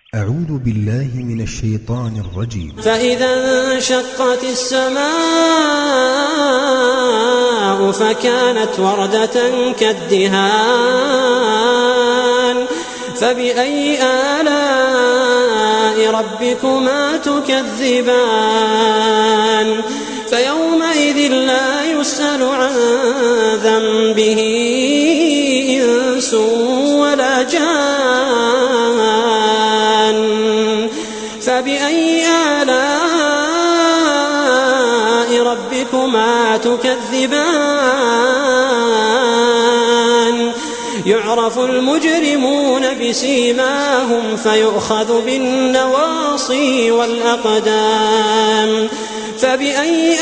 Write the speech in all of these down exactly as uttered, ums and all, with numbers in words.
أعوذ بالله من الشيطان الرجيم. فإذا انشقت السماء فكانت وردة كالدهان فبأي آلاء ربكما تكذبان فيومئذ لا يسأل عن ذنبه إنس ولا جان فبأي آلاء ربكما تكذبان يعرف المجرمون بسيماهم فيؤخذ بالنواصي والأقدام فبأي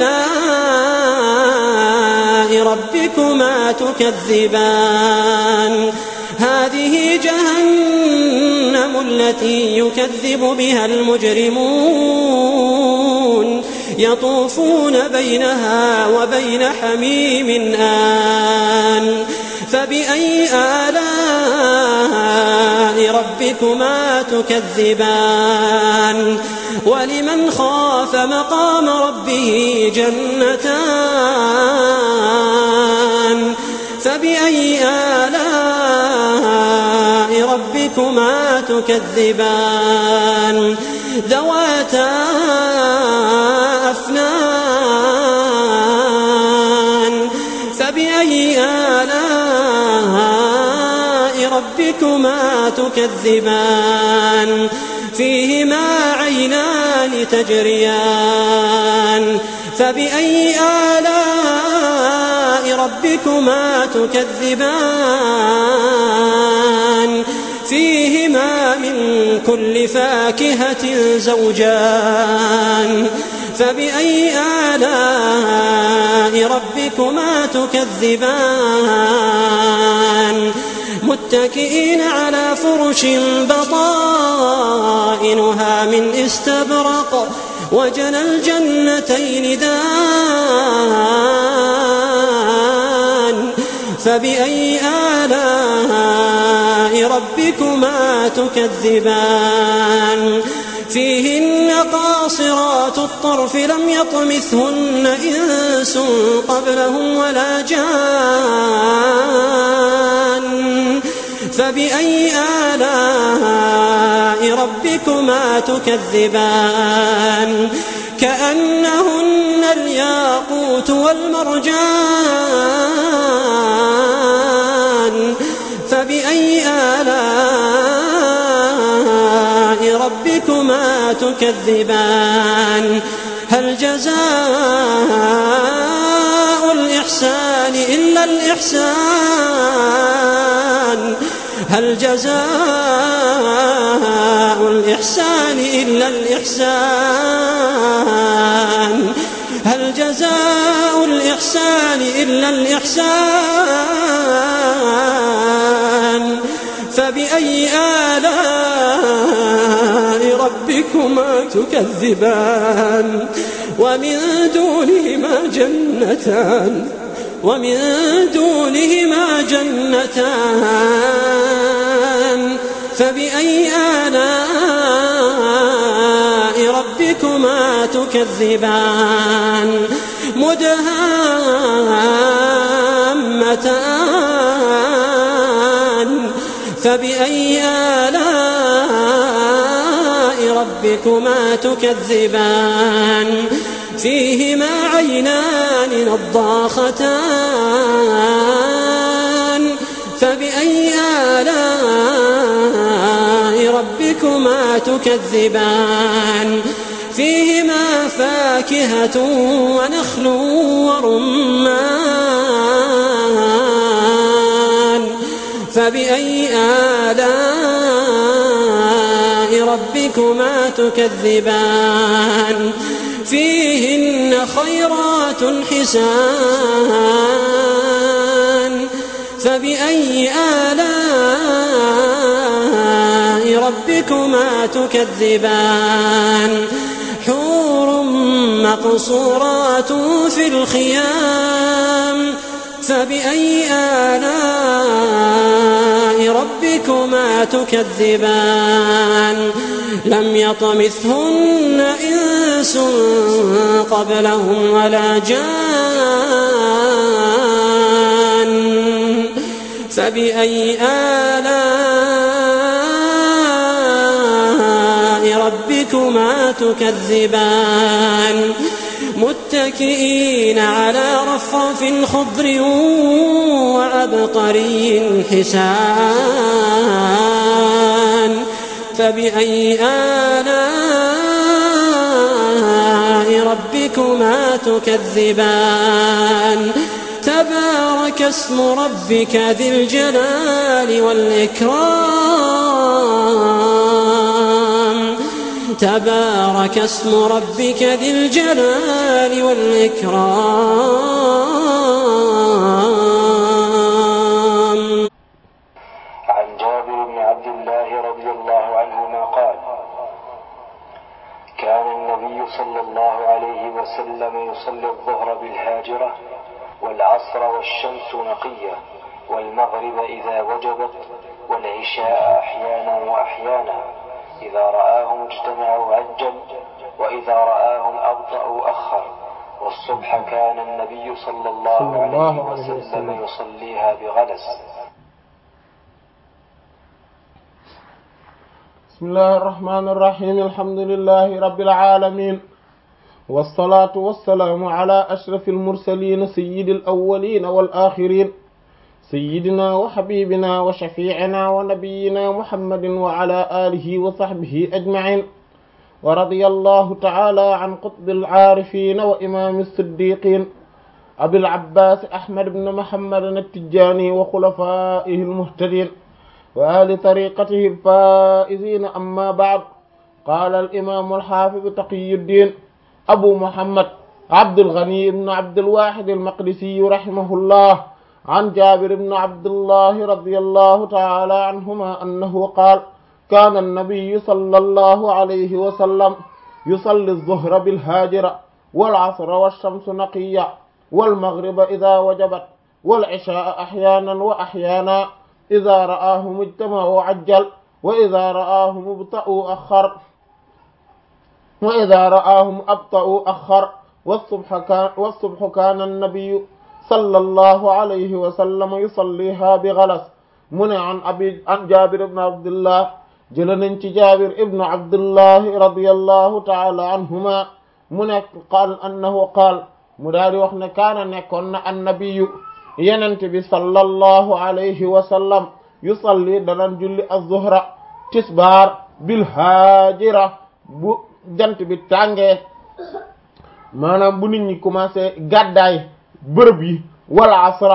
آلاء ربكما تكذبان هذه جهنم التي يكذب بها المجرمون يطوفون بينها وبين حميم آن فبأي آلاء ربكما تكذبان ولمن خاف مقام ربه جنتان فبأي آلاء ربكما تكذبان ذواتا أفنان فبأي آلاء ربكما تكذبان فيهما عينان تجريان فبأي آلاء ربكما تكذبان فيهما من كل فاكهة زوجان فبأي آلاء ربكما تكذبان متكئين على فرش بطائنها من استبرق وجنى الجنتين دان فبأي آلاء ربكما تكذبان فيهن قاصرات الطرف لم يطمثهن إنس قبلهم ولا جان فبأي آلاء ربكما تكذبان كأنهن الياقوت والمرجان فبأي آلاء ربكما تكذبان هل جزاء الإحسان إلا الإحسان هل جزاء الإحسان إلا الإحسان هل جزاء الإحسان إلا الإحسان فبأي آلاء ربكما تكذبان ومن دونهما جنتان ومن دونهما جنتان فبأي آلاء ربكما تكذبان مدهامتان فبأي آلاء ربكما تكذبان فيهما عينان نضاختان فبأي آلاء ربكما تكذبان فيهما فاكهة ونخل ورمان فبأي آلاء ربكما تكذبان فيهن خيرات حسان فبأي آلاء ربكما تكذبان حور مقصورات في الخيام فبأي آلاء ربكما تكذبان لم يطمثهن إنس قبلهم ولا جان فبأي آلاء ربكما تكذبان متكئين على رفرف خضر وعبقري حسان فبأي آلاء ربكما تكذبان تبارك اسم ربك ذي الجلال والإكرام تبارك اسم ربك ذي الجلال والإكرام. عن جابر بن عبد الله رضي الله عنهما قال: كان النبي صلى الله عليه وسلم يصلي الظهر بالهاجرة والعصر والشمس نقية والمغرب إذا وجبت والعشاء أحيانا وأحيانا إذا رآهم اجتمعوا عجل وإذا رآهم أبطأوا أخر والصبح كان النبي صلى الله عليه وسلم يصليها بغلس. بسم الله الرحمن الرحيم الحمد لله رب العالمين والصلاة والسلام على أشرف المرسلين سيد الأولين والآخرين سيدنا وحبيبنا وشفيعنا ونبينا محمد وعلى آله وصحبه أجمعين ورضي الله تعالى عن قطب العارفين وإمام الصديقين أبي العباس أحمد بن محمد التجاني وخلفائه المهتدين وآل طريقته الفائزين. أما بعد، قال الإمام الحافظ تقي الدين أبو محمد عبد الغني بن عبد الواحد المقدسي رحمه الله عن جابر بن عبد الله رضي الله تعالى عنهما أنه قال: كان النبي صلى الله عليه وسلم يصلي الظهر بالهاجرة والعصر والشمس نقية والمغرب إذا وجبت والعشاء أحيانا وأحيانا إذا رآهم اجتمعوا عجل وإذا رآهم ابطأوا أخر وإذا رآهم أبطأوا أخر والصبح كان, والصبح كان النبي صلى الله عليه وسلم يصليها بغلس. من عن أبي عن جابر بن عبد الله جلن جابر ابن عبد الله رضي الله تعالى عنهما من قال أنه قال مداري وحنا كان نكون النبي ينتبه صلى الله عليه وسلم يصلي دلن جل الظهر تسبار بالهاجرة bu jant bi tàngee maanaam bu nit ñi commencé gàddaay bërëb yi wala asra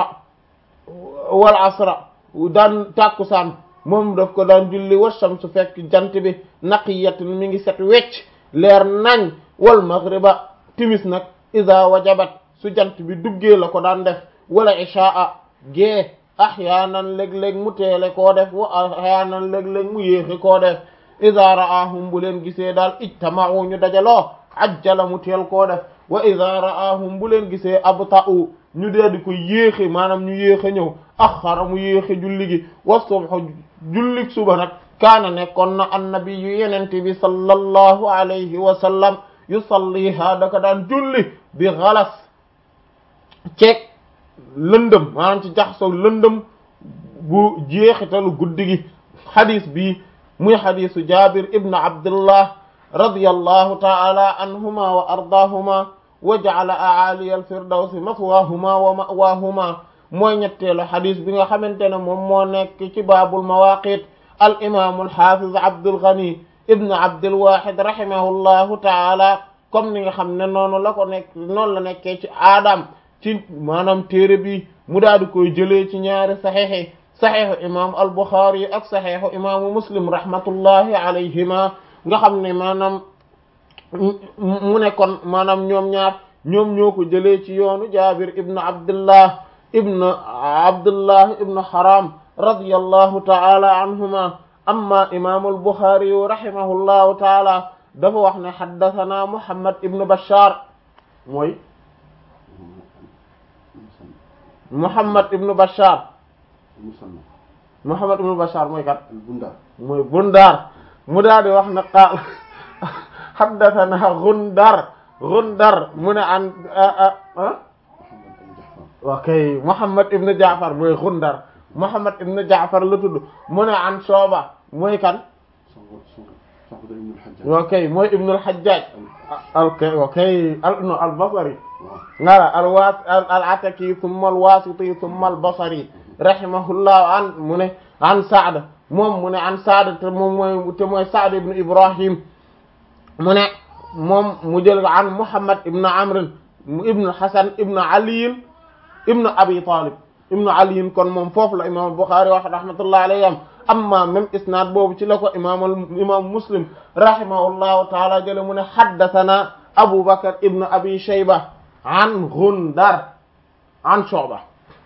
wala asra daan tàkkusaan moom daf ko daan julli wasam su fekk jant bi naqiyatun mi ngi set wecc leer nañ wal maghriba timis nag iza wajabat su jant bi duggee la ko daan def wala ishaa gee ahyaanan léeg-léeg mu teele koo def wa ahyaanan léeg-léeg mu yéexe koo def iza ra'ahum bu leen gisee daal ijtama'u ñu dajaloo ajjala mu teel koo def wa iza ra'ahum bu leen gisee abta'u ñu dee di ko yéexe maanaam ñu yéexe ñëw axara mu yéexe julli gi wa subhu jullik suba nag kaana nekkoon na annabi yu yenente bi sallallahu alayhi wa sallam yusalliha daka daan julli bi xalas ceeg lëndëm maanaam ci jaxsoo lëndëm bu jeexitalu guddi gi. xadis bi muy xadisu Jabir ibn Abdullah radiyallahu ta'ala anhuma wa ardaahuma wa ja'ala a'ali al-firdawsi maswaahuma wa ma'waahuma mooy ñetteelu xadis bi nga xamante ne moom moo nekk ci baabul mawaqit al imam al hafiz Abdul Ghani ibn Abdul Wahid rahimahullahu ta'ala comme ni nga xam ne noonu la ko nekk noonu la nekkee ci aadam ci maanaam téere bi mu daal di koy jëlee ci ñaari saxiix saxiixu imam al Bukhari ak saxiixu imaamu Muslim rahmatullahi alayhima nga xam ne maanaam mu ne kon maanaam ñoom ñaar ñoom ñoo ko jëlee ci yoonu Jabir ibn Abdullah ibn Abdullah ibn Haram radiyallahu ta'ala anhuma. amma imam al Bukhari rahimahullahu ta'ala dafa wax ne haddathana Muhammad ibn Bashar mooy Muhammad ibn Bashar Muhammad ibn Bashar mooy kat mooy Bundar mu daal di wax na qaal haddathana Gundar Gundar mu ne an okay Muhammad ibn Ja'far mooy Gundar Muhammad ibn Ja'far la tudd mu ne an Shu'ba mooy kan okay mooy ibn al-Hajjaj okay okay no al-Basri ngara al-Was al-Ataki thumma al-Wasiti thumma al-Basri rahimahullah an mu ne an Sa'd moom mu ne an Sa'd te moom mooy te mooy Sa'd ibn Ibrahim mu ne moom mu jël an Muhammad ibn Amr ibn Hasan ibn Ali ibn Abi Talib ibn Ali kon moom foofu la imam Bukhari wax rahmatullahi alayhim amma même isnad boobu ci la ko imam imam Muslim rahimahullahu ta'ala jële mu ne haddathana Abu Bakr ibn Abi Shayba an Gundar an Shu'ba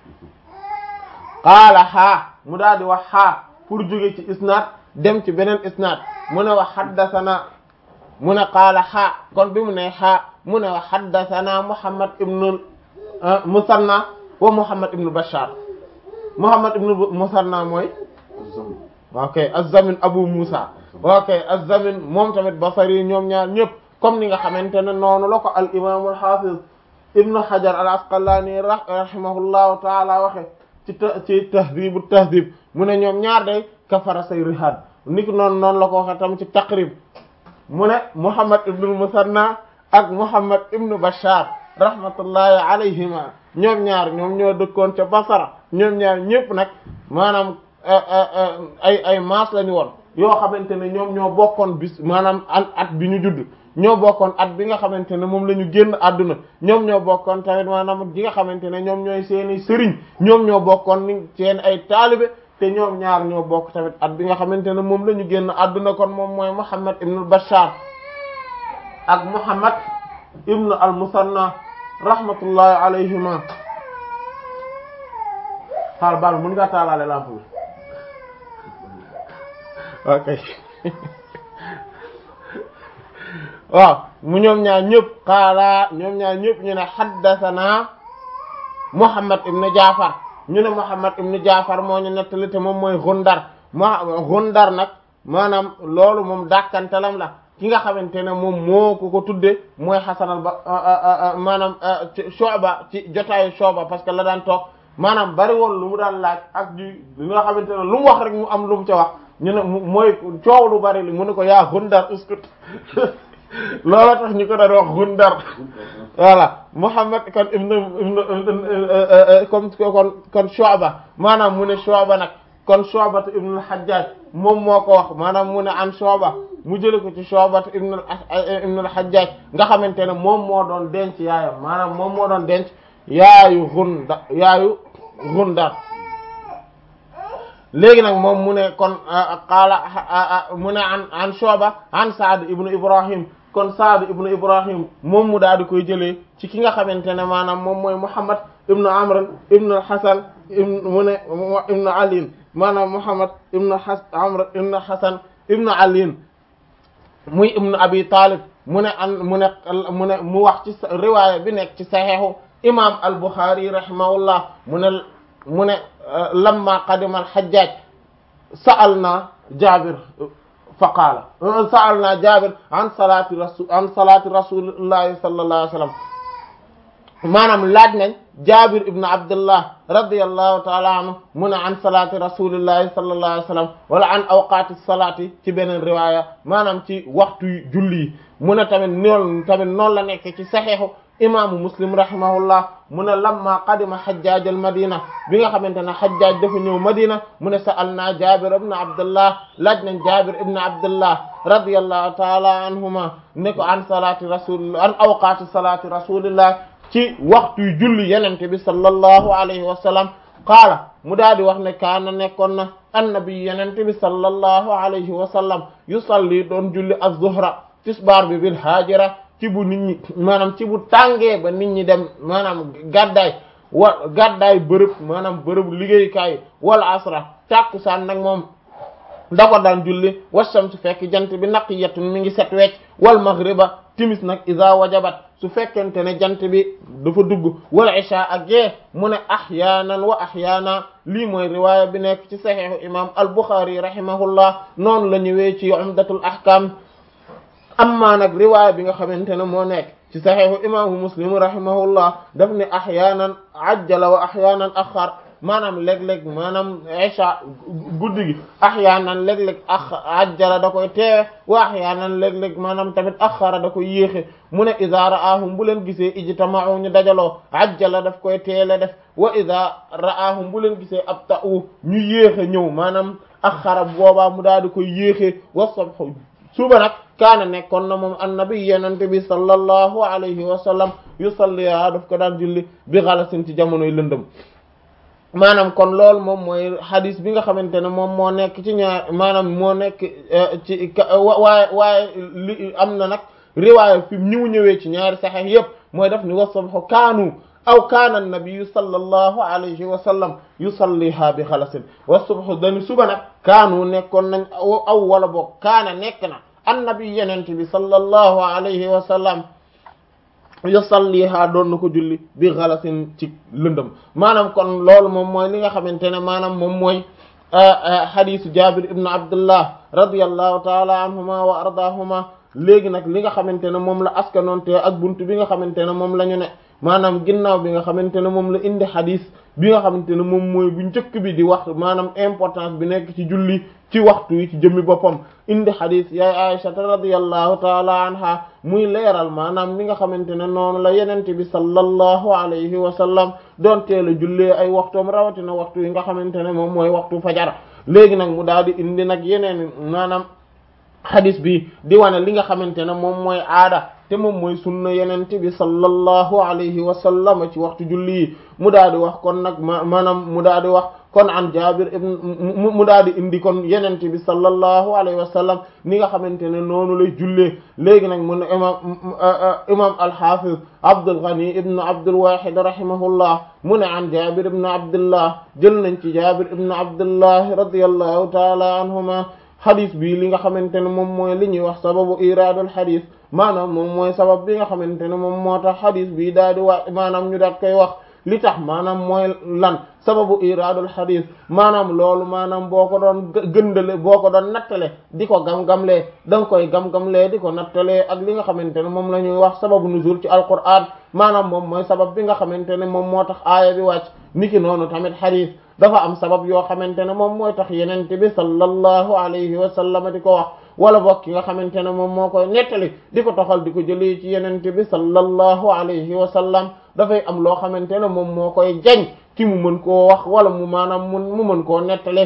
qaala ha mu daal di wax ha pour jóge ci isnad dem ci beneen isnad mu ne wax haddathana mu ne qaala ha kon bi mu ne ha mu ne wax haddathana Muhammad ibn Musanna wa Muhammad ibn Bashar Muhammad ibn Musanna mooy ok Az-Zamin Abu Musa ok Az-Zamin moom tamit Basri ñoom ñaar ñëpp comme ni nga xamante ne noonu la ko al imam al-Hafiz Ibn Hajar al-Asqalani rahimahullahu ta'ala waxe ci ci Tahdhib at-Tahdhib mu ne ñoom ñaar day kafara say rihad niki noonu noonu la ko waxe tam ci Taqrib mu ne Muhammad ibn Musanna ak Muhammad ibn Bashar rahmatullahi alayhima ñoom ñaar ñoom ñoo dëkkoon ca Basra ñoom ñaar ñëpp nag maanaam ay ay maas lañu woon yoo xamante ne ñoom ñoo bokkoon bis maanaam at bi ñu judd ñoo bokkoon at bi nga xamante ne moom la ñu génn àdduna ñoom ñoo bokkoon tamit maanaam gi nga xamante ne ñoom ñooy seeni sëriñ ñoom ñoo bokkoon ni seen ay taalibe te ñoom ñaar ñoo bokk tamit at bi nga xamante ne moom la ñu génn àdduna kon moom mooy Muhammad ibn Bashar ak Muhammad ibn al-Musanna rahmatullahi alayhima xaal baal mën nga taalaale lamp bi ok waaw mu ñoom ñaar ñëpp xaala ñoom ñaar ñëpp ñu ne haddathana Muhammad ibn Ja'far ñu ne Muhammad ibn Ja'far moo ñu nettali te moom mooy Gundar ma Gundar nag maanaam loolu moom dàkkantalam la ki nga xamante ne moom moo ko ko tudde mooy xasanal ba maanaam Shu'ba ci jotaayu Shu'ba parce que la daan toog maanaam bari woon lu mu daan laaj ak ji li nga xamante ne lu mu wax rek mu am lu mu ca wax ñu ne mooy coow lu bari li mu ne ko yaa Gundar uskut loola tax ñu ko daan wax Gundar voilà Muhammad kon ibn ibn comme kon kon Shu'ba maanaam mu ne Shu'ba nag kon Shu'ba ibn al-Hajjaj moom moo ko wax maanaam mu ne an Shu'ba mu jële ko ci Shu'ba ibn ibn al-Hajjaj nga xamante ne moom moo doon denc yaayam maanaam moom moo doon denc yaayu Gundar yaayu Gundar léegi nag moom mu ne kon qaala mu ne an an Shu'ba an Sa'd ibn Ibrahim kon Sa'd ibn Ibrahim moom mu daal di koy jëlee ci ki nga xamante ne maanaam moom mooy Muhammad ibn Amr ibn al-Hasan ibn mu ne ibn Ali maanaam Muhammad ibn Amr ibn Hasan ibn Ali muy ibn Abi Talib mu ne an mu ne mu ne mu wax ci riwaaya bi nekk ci saxiixu imam al-Bukhari rahimahullah mu ne mu ne lamma qadima al-Hajjaj sa'alna Jabir fa qaala sa'alna Jabir an salati rasul an salati rasulillahi sallallahu alayhi wa sallam maanaam laaj nañ Jabir ibn Abdullah radiyallahu ta'ala anhu mu ne an salati rasulillahi sallallahu alayhi wa sallam wala an awqati salati ci beneen riwaaya maanaam ci waxtu julli yi mu ne tamit noonu tamit noonu la nekk ci saxiixu imaamu Muslim rahimahullah mu ne lamma qadima Hajjaj al Madina bi nga xamante ne Hajjaj dafa ñëw Madina mu ne sa'alna Jabir ibn Abdullah laaj nañ Jabir ibn Abdullah radiyallahu ta'ala anhuma ne ko an salati rasul an awqati salati rasulillah ci waxtu julli yenente bi sallallahu alayhi wa sallam qaala mu daal di wax ne kaana nekkoon na annabi yenente bi sallallahu alayhi wa sallam yusalli doon julli az-zuhra tisbaar bi bil haajira ci bu nit ñi maanaam ci bu tàngee ba nit ñi dem maanaam gàddaay wa gàddaay bërëb maanaam bërëb liggéeykaay wala asra tàkkusaan nag moom da ko daan julli wa shamsu fekk jant bi naqiyatun mi ngi set wecc wal maghriba timis nag iza wajabat su fekkente ne jant bi dafa dugg wal isha ak gee mu ne ahyaanan wa ahyaana lii mooy riwaaya bi nekk ci saxiixu imam al-Bukhari rahimahullah noonu la ñëwee ci umdatul ahkam amma nag riwaaya bi nga xamante ne moo nekk ci saxiixu imaamu Muslim rahimahullah daf ne ahyaanan ajjala wa ahyaanan axar maanaam léeg-léeg maanaam isha guddi gi ahyaanan léeg-léeg ax ajjala da koy teewe wa ahyaanan léeg-léeg maanaam tamit axara da koy yéexe mu ne iza ra'ahum bu leen gisee ijtama'u ñu dajaloo ajjala daf koy teele def wa iza ra'ahum bu leen gisee abta'u ñu yéexe ñëw maanaam axara boobaa mu daal di koy yéexe wa subhu suba nag kaana nekkoon na moom annabi yenente bi sallallahu alayhi wa sallam yusalliha daf ko daan julli bi xalasin ci jamonoy lëndëm maanaam kon loolu moom mooy hadis bi nga xamante ne moom moo nekk ci ñaar maanaam moo nekk ci waaye waaye li am na nag riwaaya fi ñëw ñëwee ci ñaari saxiix yépp mooy daf ni wa subhu kaanu aw kaana an-nabiyyu sallallahu alayhi wa sallam yusalliha bi xalasin wa subhu dani suba nag kaanu nekkoon nañ aw wala boog kaana nekk na annabi yenent bi sallallahu alayhi wa sallam yusalliha doon na ko julli bi xalasin ci lëndëm maanaam kon loolu moom mooy li nga xamante ne maanaam moom mooy xadisu Jabir ibn Abdullah radiyallahu taala anhuma wa ardahuma léegi nag li nga xamante ne moom la askanoonte ak buntu bi nga xamante ne moom la ñu ne maanaam ginnaaw bi nga xamante ne moom la indi xadis bi nga xamante ne moom mooy bu njëkk bi di wax maanaam importance bi nekk ci julli ci waxtu yi ci jëmmi boppam indi xadis yaay Aisha radiyallahu taala anha muy leeral maanaam li nga xamante ne noonu la yenente bi sallallahu alayhi wa sallam doon teel a jullee ay waxtoom rawatina waxtu yi nga xamante ne moom mooy waxtu fajar léegi nag mu daal di indi nag yeneen maanaam xadis bi di wane li nga xamante ne moom mooy aada te moom mooy sunna yenente bi sallallahu alayhi wa sallam ci waxtu julli yi mu daal di wax kon nag ma maanaam mu daal di wax kon an Jabir ibn mu daal di indi kon yenente bi sallallahu alayhi wa sallam ni nga xamante ne noonu lay jullee léegi nag mu ne imam imam al-Hafiz Abdul Ghani ibn Abdul Wahid rahimahullah mu ne an Jabir ibn Abdullah jël nañ ci Jabir ibn Abdullah radiyallahu ta'ala anhuma xadis bi li nga xamante ne moom mooy li ñuy wax sababu iraadul xadis maanaam moom mooy sabab bi nga xamante ne moom moo tax xadis bi daal di wax maanaam ñu daat koy wax li tax maanaam mooy lan sababu iraadul xadis maanaam loolu maanaam boo ko doon gëndale boo ko doon nattale di ko gam-gamlee da nga koy gam-gamlee di ko nattalee ak li nga xamante ne moom la ñuy wax sababu nuzul ci alquran maanaam moom mooy sabab bi nga xamante ne moom moo tax aaya bi wàcc niki noonu tamit xadis dafa am sabab yoo xamante ne moom mooy tax yenente bi sallallahu alayhi wa sallam di ko wax wala bokk ki nga xamante ne moom moo koy nettali di ko toxal di ko jëlee ci yenente bi sallallahu alayhi wa sallam dafay am loo xamante ne moom moo koy jañ ci mu mën koo wax wala mu maanaam mun mu mën koo nettali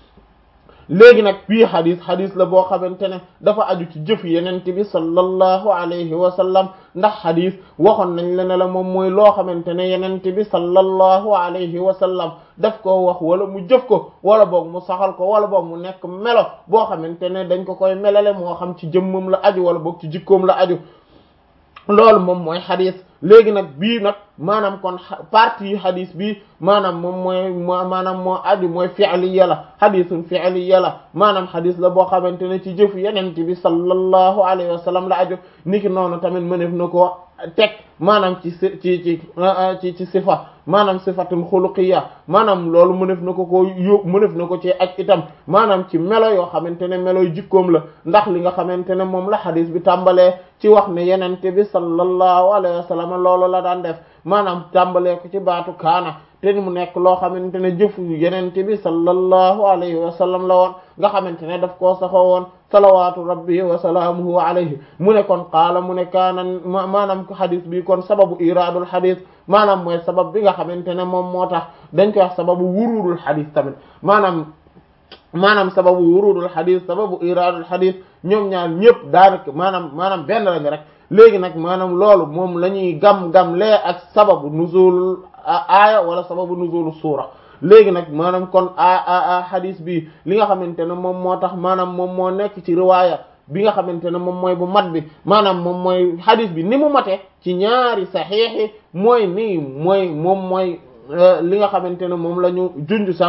léegi nag bii xadis xadis la boo xamante ne dafa aju ci jëf yenente bi sallallahu alayhi wa sallam ndax xadis waxoon nañ la ne la moom mooy loo xamante ne yenente bi sallallahu alayhi wa sallam daf koo wax wala mu jëf ko wala boog mu saxal ko wala boog mu nekk melo boo xamante ne dañ ko koy melale moo xam ci jëmmam la aju wala boog ci jikkoom la aju loolu moom mooy xadis léegi nag bii nag maanaam kon partie xadis bi maanaam moom mooy maanaam moo aju mooy fi'liya la xadisun fi'liya la maanaam xadis la boo xamante ne ci jëfu yenente bi sallallahu alayhi wa sallam la aju niki noonu tamit mënef na ko teg maanaam ci ci ci ci ci sifa maanaam sifatul xuluqiyya maanaam loolu mënef na ko ko yób mënef na ko ci aj itam maanaam ci melo yoo xamante ne melo yu jikkoom la ndax li nga xamante ne moom la xadis bi tàmbalee ci wax ne yenente bi sallallahu alayhi wa sallam loolu la daan def maanaam tàmbalee ko ci baatu kaana te mu nekk loo xamante ne jëfu yenente bi sallallahu alayhi wa sallam la woon nga xamante ne daf koo saxoo woon salawaatu rabbi wa salaamuhu alayhi mu ne kon qaala mu ne kaana maanaam xadis bi kon sababu iraadul xadis maanaam mooy sabab bi nga xamante ne moom moo tax dañ koy wax sababu wurudul xadis tamit maanaam maanaam sababu wurudul xadis sababu iraadul xadis ñoom ñaar ñëpp daanaka maanaam maanaam benn lañu rek léegi nag maanaam loolu moom la ñuy gam-gam lee ak sababu nuzul aaya wala sababu nuzul suura léegi nag maanaam kon a a xadis bi li nga xamante ne moom moo tax maanaam moom moo nekk ci riwaaya bi nga xamante ne moom mooy bu mat bi maanaam moom mooy xadis bi ni mu mate ci ñaari saxiix mooy nii mooy moom mooy li nga xamante ne moom la ñu junj sànq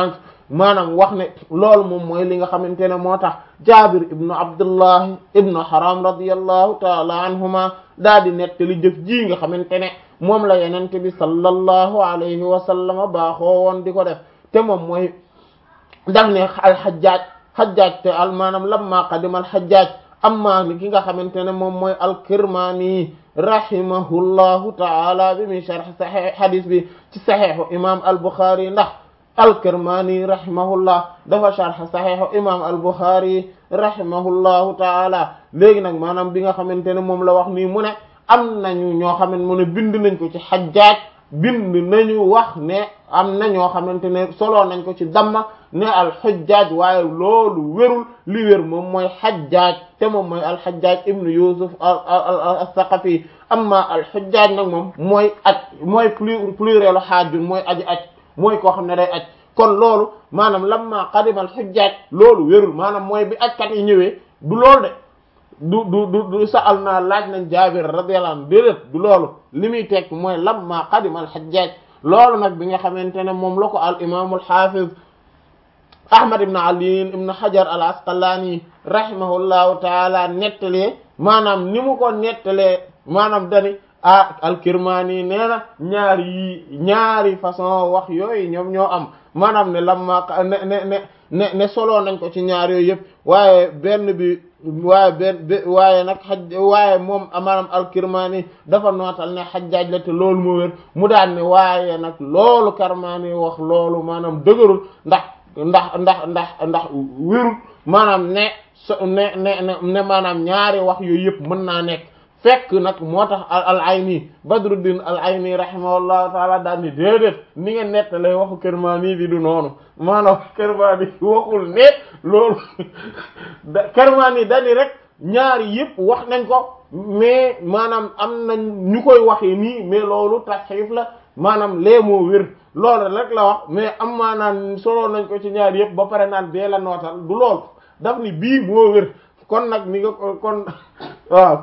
maanaam wax ne loolu moom mooy li nga xamante ne moo tax Jaabir ibnu Abdullahi ibnu Haram radiyallahu taala anhuma daa di nettali jëf ji nga xamante ne moom la yenente bi sallallahu alayhi wa sallam baaxoo woon di ko def te moom mooy daf ne al-Hajjaj Hajjaj te al maanaam lamma qadima al-Hajjaj amma li ki nga xamante ne moom mooy al-Kirmani rahimahullahu taala bi mi sharh sahih hadith bi ci sahihu imam al-Bukhari ndax al-Kirmani rahimahullah dafa sharh sahihu imam al-Bukhari rahimahullahu taala léegi nag maanaam bi nga xamante ne moom la wax nii mu ne am nañu ñoo xamante mu ne bind nañ ko ci Hajjaj bind nañu wax ne am na ñoo xamante ne solo nañ ko ci damma ne al-Hajjaj waaye loolu wérul li wér moom mooy Hajjaj te moom mooy al-Hajjaj ibnu Yusuf al-Thaqafi amma al-Hajjaj nag moom mooy aj mooy plurielu xaajun mooy aji aj mooy koo xam ne day aj kon loolu maanaam lamma qadima al-Hajjaj loolu wérul maanaam mooy bi ajkat yi ñëwee du loolu de du du du du sa'al naa laaj nañ Jaabir radiyallahu anhu déedéet du loolu li muy tekk mooy lamma qadima al-Hajjaj loolu nag bi nga xamante ne moom la ko al imaamul xaafiz Ahmad ibn Ali ibn Hajar al-Asqalani rahimahullahu taala nettalee maanaam ni mu ko nettalee maanaam dani ah al-Kirmani nee na ñaari yi ñaari façon wax yooyu ñoom ñoo am maanaam ne lamma ne ne ne ne ne solo nañ ko ci ñaar yooyu yëpp waaye benn bi waaye benn waaye nag xaj waaye moom maanaam al-Kirmani dafa nootal ne Hajjaj la te loolu moo wér mu daan ne waaye nag loolu Kirmani wax loolu maanaam dëgërul ndax ndax ndax ndax ndax wérul maanaam ne so ne ne ne maanaam ñaari wax yooyu yëpp mën naa nekk fekk nag moo tax al-Ayni Badruddin al-Ayni rahimahullahu taala daal ni déedéet ni ngeen nettalee waxu Kirmani bi du noonu maanaam Kirmani waxul ne loolu Kirmani dani rek ñaari yëpp wax nañ ko mais maanaam am na ñu koy waxee nii mais loolu tasxiif la maanaam lee moo wér loolu rek la wax mais am maanaam solo nañ ko ci ñaari yëpp ba pare naan bee la nootal du loolu daf ni bii moo wér kon nag ni nga kon waaw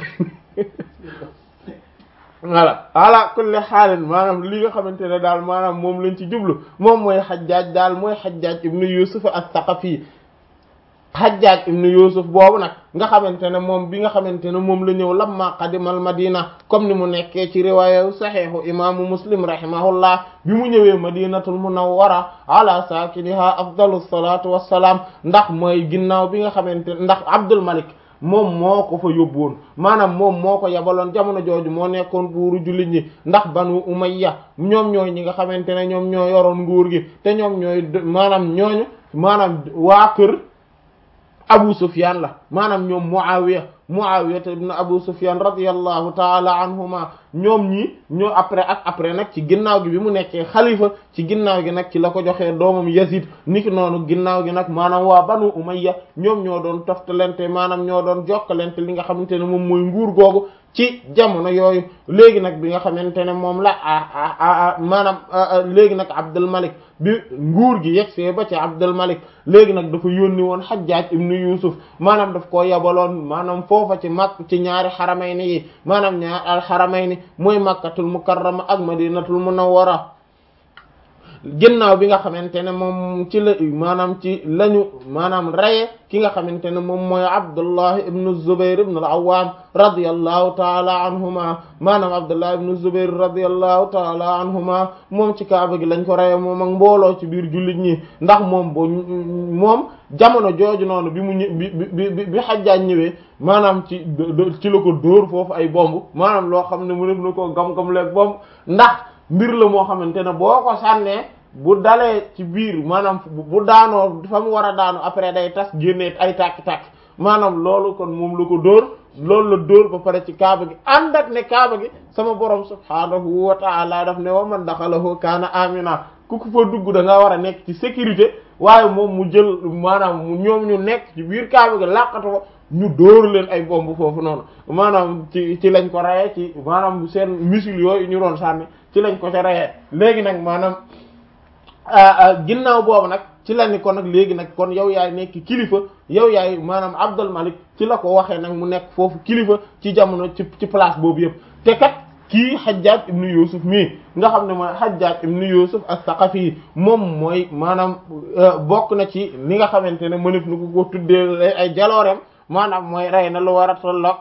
voilà ala kulli xaalin maanaam li nga xamante ne daal maanaam moom lañ ci jublu moom mooy Hajjaj daal mooy Hajjaj ibnu Yusuf as-Saqafi Hajjaj ibnu Yusuf boobu nag nga xamante ne moom bi nga xamante ne moom la ñëw lamma qadimal Madina comme ni mu nekkee ci riwaaya saxiixu imaamu Muslim rahimahullah bi mu ñëwee Madinatul Munawwara ala saakiniha afdalu salaatu wassalaam ndax mooy ginnaaw bi nga xamante ndax Abdul Malik moom moo ko fa yóbbuwoon maanaam moom moo ko yabaloon jamono jooju moo nekkoon buuru jullit ñi ndax Banu Umayya ñoom ñooy ñi nga xamante ne ñoom ñoo yoroon nguur gi te ñoom ñooy maanaam ñooñu maanaam waa kër Abu Sufyan la maanaam ñoom Muawiya Muawiya ibn Abu Sufyan radiyallahu taala anhuma ñoom ñi ñoo après ak après nag ci ginnaaw gi bi mu nekkee xalifa ci ginnaaw gi nag ci la ko joxee doomam Yazid niki noonu ginnaaw gi nag maanaam waa Banu Umayya ñoom ñoo doon toftalante maanaam ñoo doon jokkalante li nga xamante ne moom mooy nguur googu ci jamono yooyu léegi nag bi nga xamante ne moom la a maanaam léegi nag Abdul Malik bi nguur gi yegsee ba ci Abdul Malik léegi nag dafa yónni woon Hajjaj ibnu Yusuf maanaam daf koo yabaloon maanaam foofa ci Makk ci ñaari xaramayni yi maanaam ñaar al xaramayni mooy Makkatul Mukarrama ak Madinatul Munawwara ginnaaw bi nga xamante ne moom ci la maanaam ci lañu maanaam reye ki nga xamante ne moom mooy Abdullah ibnu Zubayr ibnu al-Awwam radiyallahu taala anhuma maanaam Abdullah ibnu Zubayr radiyallahu taala anhuma moom ci Kaaba gi lañ ko reye moom ak mbooloo ci biir jullit ñi ndax moom bo moom jamono jooju noonu bi mu ñë bi bi bi bi Hajjaaj ñëwee maanaam ci ci la ko dóor foofu ay bomb maanaam loo xam ne mu def na koo gam-gam leeg bomb ndax mbir la moo xamante ne boo ko sànnee bu dalee ci biir maanaam bu daanoo fa mu war a daanu après day tas génnee ay tàkk-tàkk maanaam loolu kon moom la ko dóor loolu la dóor ba pare ci kaaba gi ànd ak ne kaaba gi sama borom subhaanahu wa ta'ala daf ne wa man daxalahu kaana amina ku ko fa dugg da nga war a nekk ci sécurité waaye moom mu jël maanaam ñoom ñu nekk ci biir kaaba gi làqatu fa ñu dóor leen ay bomb foofu noonu maanaam ci ci lañ ko rayee ci maanaam seen missile yooyu ñu doon sànni ci lañ ko ca rayee léegi nag maanaam ginnaaw boobu nag ci la ni ko nag léegi nag kon yow yaay nekk kilifa yow yaay maanaam Abdul Malik ci la ko waxee nag mu nekk foofu kilifa ci jamono ci ci place boobu yëpp te kat kii Hajjaj ibnu Yusuf mii nga xam ne mooy Hajjaj ibnu Yusuf as-Saqafi moom mooy maanaam bokk na ci li nga xamante ne mënef na ko ko tuddee ay jaloorem maanaam mooy rey na lu war a tolloog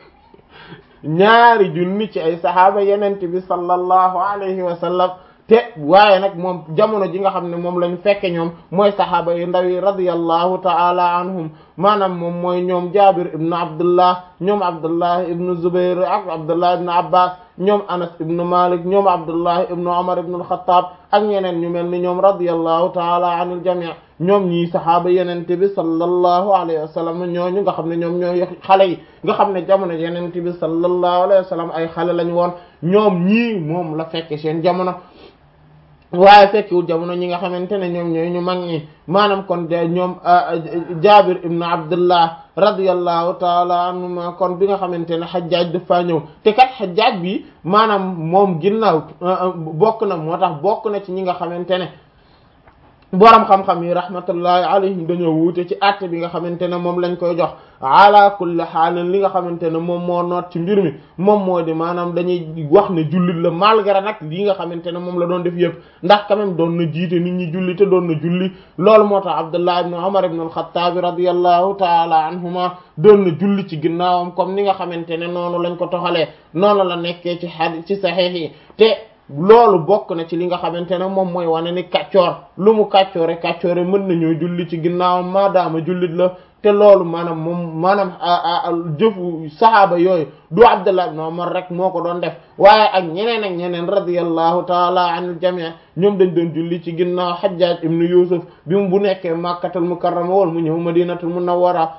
ñaari junni ci ay sahaaba yenente bi sallallahu alayhi wa sallam te waaye nag moom jamono ji nga xam ne moom lañu fekke ñoom mooy sahaaba yu ndaw yi radiyallahu ta'ala anhum maanaam moom mooy ñoom Jaabir ibnu Abdullah ñoom Abdullah ibnu Zubayr ak Abdullah ibnu Abbas ñoom Anas ibnu Malik ñoom Abdullah ibnu Umar ibnu al-Khattab ak ñeneen ñu mel ni ñoom radiyallahu ta'ala anil jami' ñoom ñii sahaaba yenente bi sallallahu alayhi wa sallam ñooñu nga xam ne ñoom ñooy xale yi nga xam ne jamono yenente bi sallallahu alayhi wa sallam ay xale lañu woon ñoom ñii moom la fekke seen jamono waaye fekkiwul jamono ñi nga xamante ne ñoom ñooy ñu mag ñi maanaam kon de ñoom Jaabir ibnu Abdullah radiyallahu taala anhuma kon bi nga xamante ne Hajjaj dafa ñëw te kat Hajjaj bi maanaam moom ginnaaw bokk na moo tax bokk na ci ñi nga xamante ne borom xam-xam yi rahmatullahi alayhim dañoo wuute ci àtte bi nga xamante ne moom lañ koy jox ala kulli xaalin li nga xamante ne moom moo noot ci mbir mi moom moo di maanaam dañuy wax ne jullit la malgré nag li nga xamante ne moom la doon def yëpp ndax quand même doon na jiite nit ñi julli te doon na julli loolu moo tax Abdullah ibn Umar ibn al-Khattab radiyallahu taala anhuma doon na julli ci ginnaawam comme ni nga xamante ne noonu lañ ko toxalee noonu la nekkee ci hadith ci sahih yi te loolu bokk na ci li nga xamante ne moom mooy wane ni kàccoor lu mu kàccoore kàccoore mën nañoo julli ci ginnaawam maadaama jullit la te loolu maanaam moom maanaam jëfu sahaaba yooyu du Abdullah ibn Umar rek moo ko doon def waaye ak ñeneen ak ñeneen radiyallahu taala anil jami' ñoom dañ doon julli ci ginnaaw Hajjaj ibn Yusuf bi mu bu nekkee Makkatul Mukarrama wal mu ñëw Madinatul Munawwara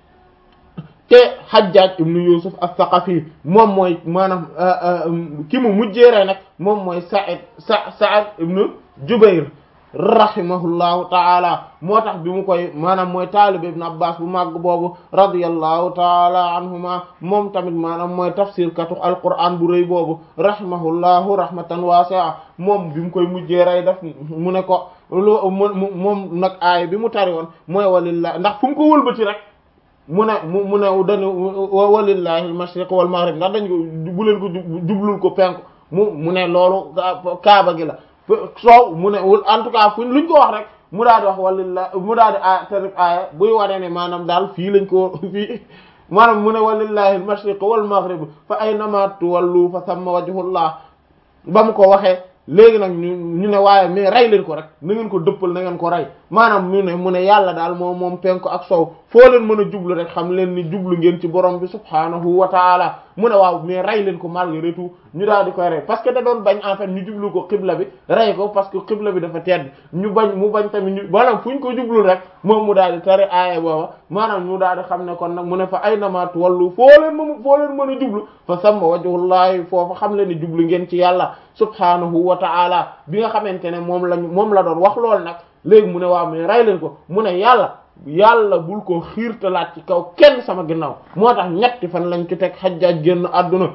te Hajjaj ibnu Yusuf as-Saqafi moom mooy maanaam ki mu mujjee rey nag moom mooy Sa'id sa Sa'id ibnu Jubayr rahimahullahu ta'ala moo tax bi mu koy maanaam mooy taalibe ibnu Abbas bu màgg boobu radiyallahu ta'ala anhuma moom tamit maanaam mooy tafsir katu alquran bu rëy boobu rahimahullahu rahmatan wasi'a moom bi mu koy mujjee rey daf mu ne ko lu moom nag aay bi mu tari woon mooy walillah ndax fu mu ko wëlbati rek mu ne mu mu ne dañu walillahi al-mashriq wal maghrib ndax dañ ko bu leen ko jublul ko penku mu mu ne loolu kaaba gi la soow mu ne en tout cas fuñ luñ ko wax rek mu daal di wax walillahi mu daal di a tarif aaya buy wane ne maanaam daal fii lañ ko fii maanaam mu ne walillahi al-mashriq wal maghrib fa aynama tuwallu fa thamma wajhullah ba mu ko waxee léegi nag ñu ñu ne waaye mais rey leen ko rek na ngeen ko dëppal na ngeen ko rey maanaam mu ne mu ne yàlla daal moom moom penku ak sow foo leen mën a jublu rek xam leen ni jublu ngeen ci borom bi subhaanahu wa taala mu ne waaw mais rey leen ko malgré tout ñu daal di koy rey parce que da doon bañ en fait ñu jublu ko xibla bi rey ko parce que xibla bi dafa tedd ñu bañ mu bañ tamit ñu maanaam fu ñu ko jublu rek moom mu daal di tari aaya booba maanaam ñu daal di xam ne kon nag mu ne fa aynama tuwallu foo leen mën foo leen mën a jublu fa samma wajhullahi foofu xam leen ni jublu ngeen ci yàlla subhaanahu wa taala bi nga xamante ne moom lañ moom la doon wax lool nag léegi mu ne waaw mais rey leen ko mu ne yàlla yàlla bul ko xiirtalaat ci kaw kenn sama ginnaaw moo tax ñetti fan lañ ci teg Hajjaj génn àdduna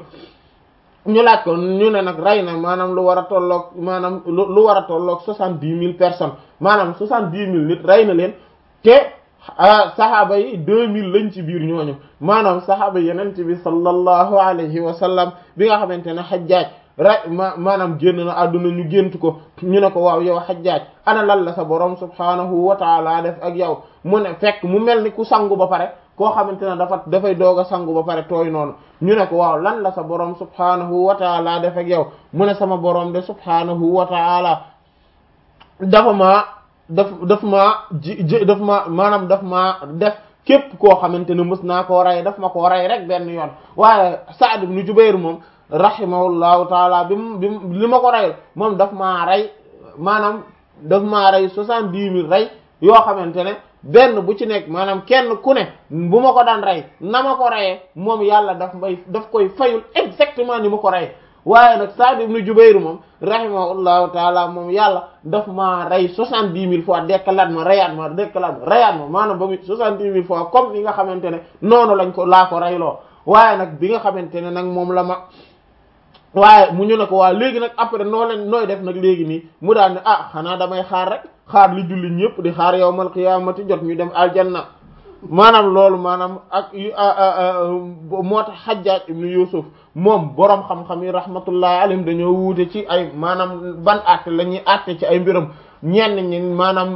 ñu laaj ko ñu ne nag rey na maanaam lu war a tolloog maanaam lu war a tolloog soixante-dix mille personnes maanaam soixante-dix mille nit rey na leen te sahaaba yi deux mille lañ ci biir ñooñu maanaam sahaaba yeneen bi sallallahu alayhi wa sallam bi nga xamante ne Hajjaj ra ma maanaam génn na àdduna ñu gént ko ñu ne ko waaw yow Hajjaj ana lan la sa borom subhaanahu wa taala def ak yow mu ne fekk mu mel ni ku sangu ba pare koo xamante ne dafa dafay doog a sangu ba pare tooy noonu ñu ne ko waaw lan la sa borom subhaanahu wa taala def ak yow mu ne sama borom de subhaanahu wa taala dafa maa daf daf maa ji daf ma maanaam daf maa def képp koo xamante ne mës naa koo rey daf ma koo rey rek benn yoon waaye Sa'd ibn Jubayr moom rahimahullahu taala bi mu bi mu li ma ko rey moom daf maa rey maanaam daf maa rey soixante-dix mille rey yoo xamante ne benn bu ci nekk maanaam kenn ku ne bu ma ko daan rey na ma ko reyee moom yàlla daf may daf koy fayul exactement ni ma ko rey waaye nag Sa'd ibn Jubayr moom rahimahullahu taala moom yàlla daf maa rey soixante-dix mille fois dekkalaat ma reyaat ma dekkalaat ma reyaat ma maanaam ba mu soixante-dix mille fois comme ni nga xamante ne noonu lañ ko laa ko reyloo waaye nag bi nga xamante ne nag moom la ma waaye mu ñu ne ko waa léegi nag après noo leen nooy def nag léegi nii mu daal ne ah xanaa damay xaar rek xaar li julli ñëpp di xaar yawmal qiyaamati jot ñu dem aljanna maanaam loolu maanaam ak moo tax Hajjaj ibn Yusuf moom boroom xam-xam yi rahmatullahi alayhim dañoo wuute ci ay maanaam ban àtte la ñuy àtte ci ay mbiram ñenn ñi maanaam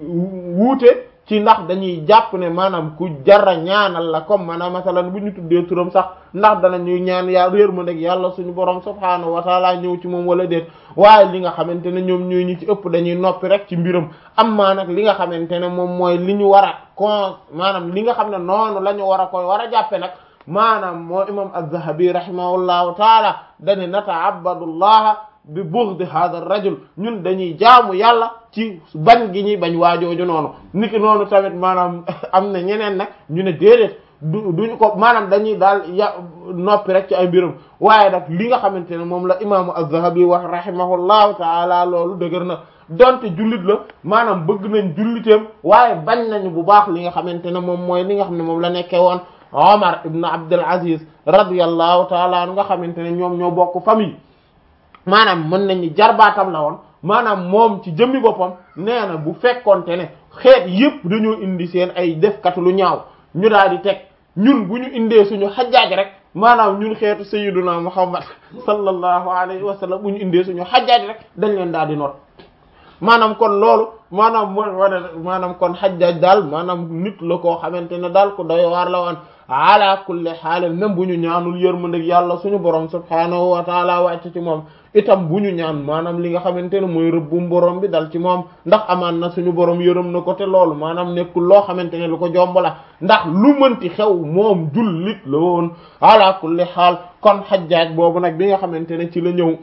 wuute ci ndax dañuy jàpp ne maanaam ku jara ñaanal la comme maanaam masalan bu ñu tuddee turam sax ndax danañuy ñaan yaa réer ma ndeg yàlla suñu borom subhaanahu wa taala ñëw ci moom wala déet waaye li nga xamante ne ñoom ñooy ñi ci ëpp dañuy noppi rek ci mbiram am maa nag li nga xamante ne moom mooy li ñu war a kon maanaam li nga xam ne noonu la ñu war a koy war a jàppe nag maanaam moo imam az-Zahabi rahimahullahu taala dane nata'abbadullaha bi bughdi hadha ar-rajul ñun dañuy jaamu yàlla ci bañ gi ñuy bañ waajooju noonu niki noonu tamit maanaam am na ñeneen nag ñu ne déedéet du duñu ko maanaam dañuy daal ya noppi rek ci ay mbirum waaye nag li nga xamante ne moom la imaamu az-Zahabi wax rahimahullahu taala loolu dëgër na donte jullit la maanaam bëgg nañ julliteem waaye bañ nañu bu baax li nga xamante ne moom mooy li nga xam ne moom la nekkee woon Omar ibn Abdul Aziz radiyallahu taala anu nga xamante ne ñoom ñoo bokk famille maanaam mën nañu jarbaatam la woon maanaam moom ci jëmmi boppam nee na bu fekkonte ne xeet yépp dañoo indi seen ay defkat lu ñaaw ñu daal di teg ñun bu ñu indee suñu xajjaaj rek maanaam ñun xeetu sayyiduna Muhammad sallallahu alayhi wa sallam bu ñu indee suñu xajjaaj rek dañ leen daal di noot maanaam kon loolu maanaam mooy wane maanaam kon xajjaaj daal maanaam nit la koo xamante ne daal ku doy waar la woon ala kulli xaal même bu ñu ñaanul yërmandeeg yàlla suñu borom subhaanahu wa taala wàcc ci moom itam bu ñu ñaan maanaam li nga xamante ne mooy rëbbum borom bi dal ci moom ndax amaan na suñu borom yërëm na ko te loolu maanaam nekkul loo xamante ne lu ko jomb la ndax lu mënti xew moom jullit la woon ala kulli xaal kon xajjaaj boobu nag bi nga xamante ne ci la ñëw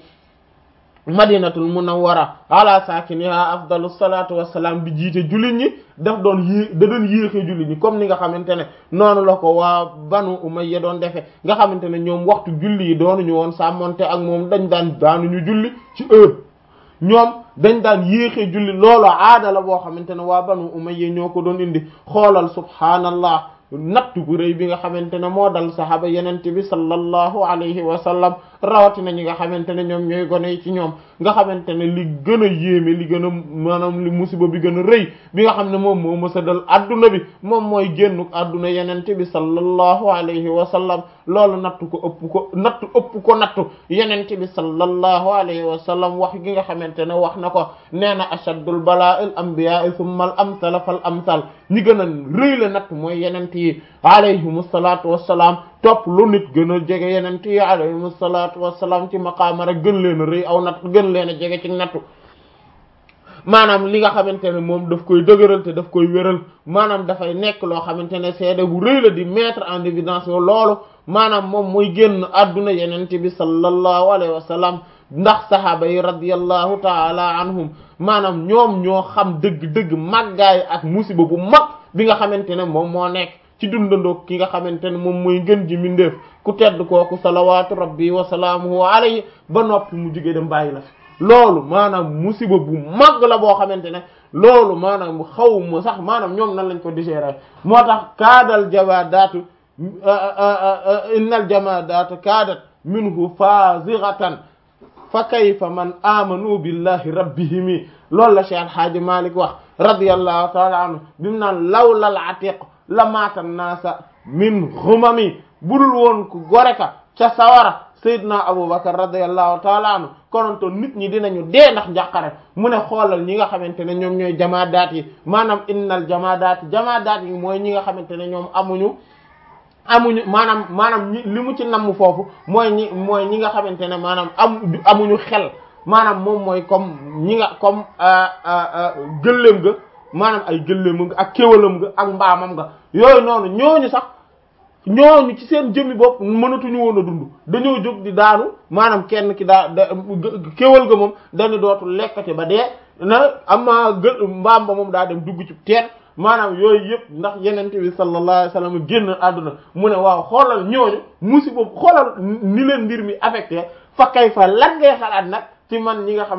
madinatul munawwara ala sakiniha afdalus salatu wassalam di jiite jullit ñi daf doon yée da doon yéexee jullit ñi comme ni nga xamante ne noonu la ko waa banu umayya doon defe nga xamante ne ñoom waxtu julli yi doonuñu woon sàmmonte ak moom dañ daan daanuñu julli ci heure ñoom dañ daan yéexee julli loolu aada la boo xamante ne waa banu umayya ñoo ko doon indi xoolal subhaanallah natt bu rëy bi nga xamante ne moo dal saxaaba yenente bi sallallahu alayhi wa sallam rawatina ñi nga xamante ne ñoom ñooy gone yi ci ñoom nga xamante ne li gën a yéeme li gën a maanaam li musiba bi gën a rëy bi nga xam ne moom moo mësa dal adduna bi moom mooy génnuk adduna yenente bi sallallahu alayhi wa sallam loolu nattu ko ëpp ko nattu ëpp ko nattu yenente bi sallallahu alayhi wa sallam wax gi nga xamante ne wax na ko nee na ashaddul bala'il anbiya'i thumma al amsal fal amsal ñi gën a rëy la natt mooy yenente yi alayhimu salaatu wassalaam topp lu nit gën a jege yenente yi alayhimu salaatu wassalaam ci maqaama rek gën leen a rëy aw natt gën leen a jege ci nattu maanaam li nga xamante ne moom daf koy dëgëral te daf koy wéral maanaam dafay nekk loo xamante ne seede bu rëy la di mettre en évidence loolu maanaam moom mooy génn adduna yenente bi sallallahu alayhi wa sallam ndax sahaaba yi radiyallahu taala anhum maanaam ñoom ñoo xam dëgg-dëgg màggaay ak musiba bu mag bi nga xamante ne moom moo nekk ci dundandoo ki nga xamante ne moom mooy ngën ji mindeef ku tedd kooku salawaatu rabbi wa salaamuhu alayhi ba noppi mu jóge dem bàyyi la fi loolu maanaam musiba bu mag la boo xamante ne loolu maanaam xaw ma sax maanaam ñoom nan lañ ko digérer moo tax kaadal jamaadaatu innal jamaadaatu kaadat minhu fazighatan fa kayfa man amanu billahi rabbihimi loolu la Cheikh Hadji Malick wax radiyallahu ta'ala anhu bi mu naan lawlal atiq la maata naasa min xumami budul woon ku gore ka ca sawara Seydina Abubakar radiyallahu ta'ala anhu kononto nit ñi dinañu dee ndax njàqare mu ne xoolal ñi nga xamante ne ñoom ñooy jamaadaat yi maanaam innal jamaadaat jamaadaat yi mooy ñi nga xamante ne ñoom amuñu amuñu maanaam maanaam ñi li mu ci namm foofu mooy ñi mooy ñi nga xamante ne maanaam am amuñu xel maanaam moom mooy comme ñi nga comme gëléem ga maanaam ay gëléem nga ak kéwalam ga ak mbaamam nga yooyu noonu ñooñu sax ñooñu ci seen jëmmi bopp mënatuñu woon a dund dañoo jóg di daanu maanaam kenn ki daa da kéwal ga moom dañu dootul lekkate ba dee na ama gë mbaam ba moom daa dem dugg ci teen maanaam yooyu yëpp ndax yenente bi sallallahu alayhi wasallam génn àdduna mu ne waaw xoolal ñooñu musiba xoolal ni leen mbir mi affecté fa kay fa lan ngay xalaat nag ci man ñi nga xam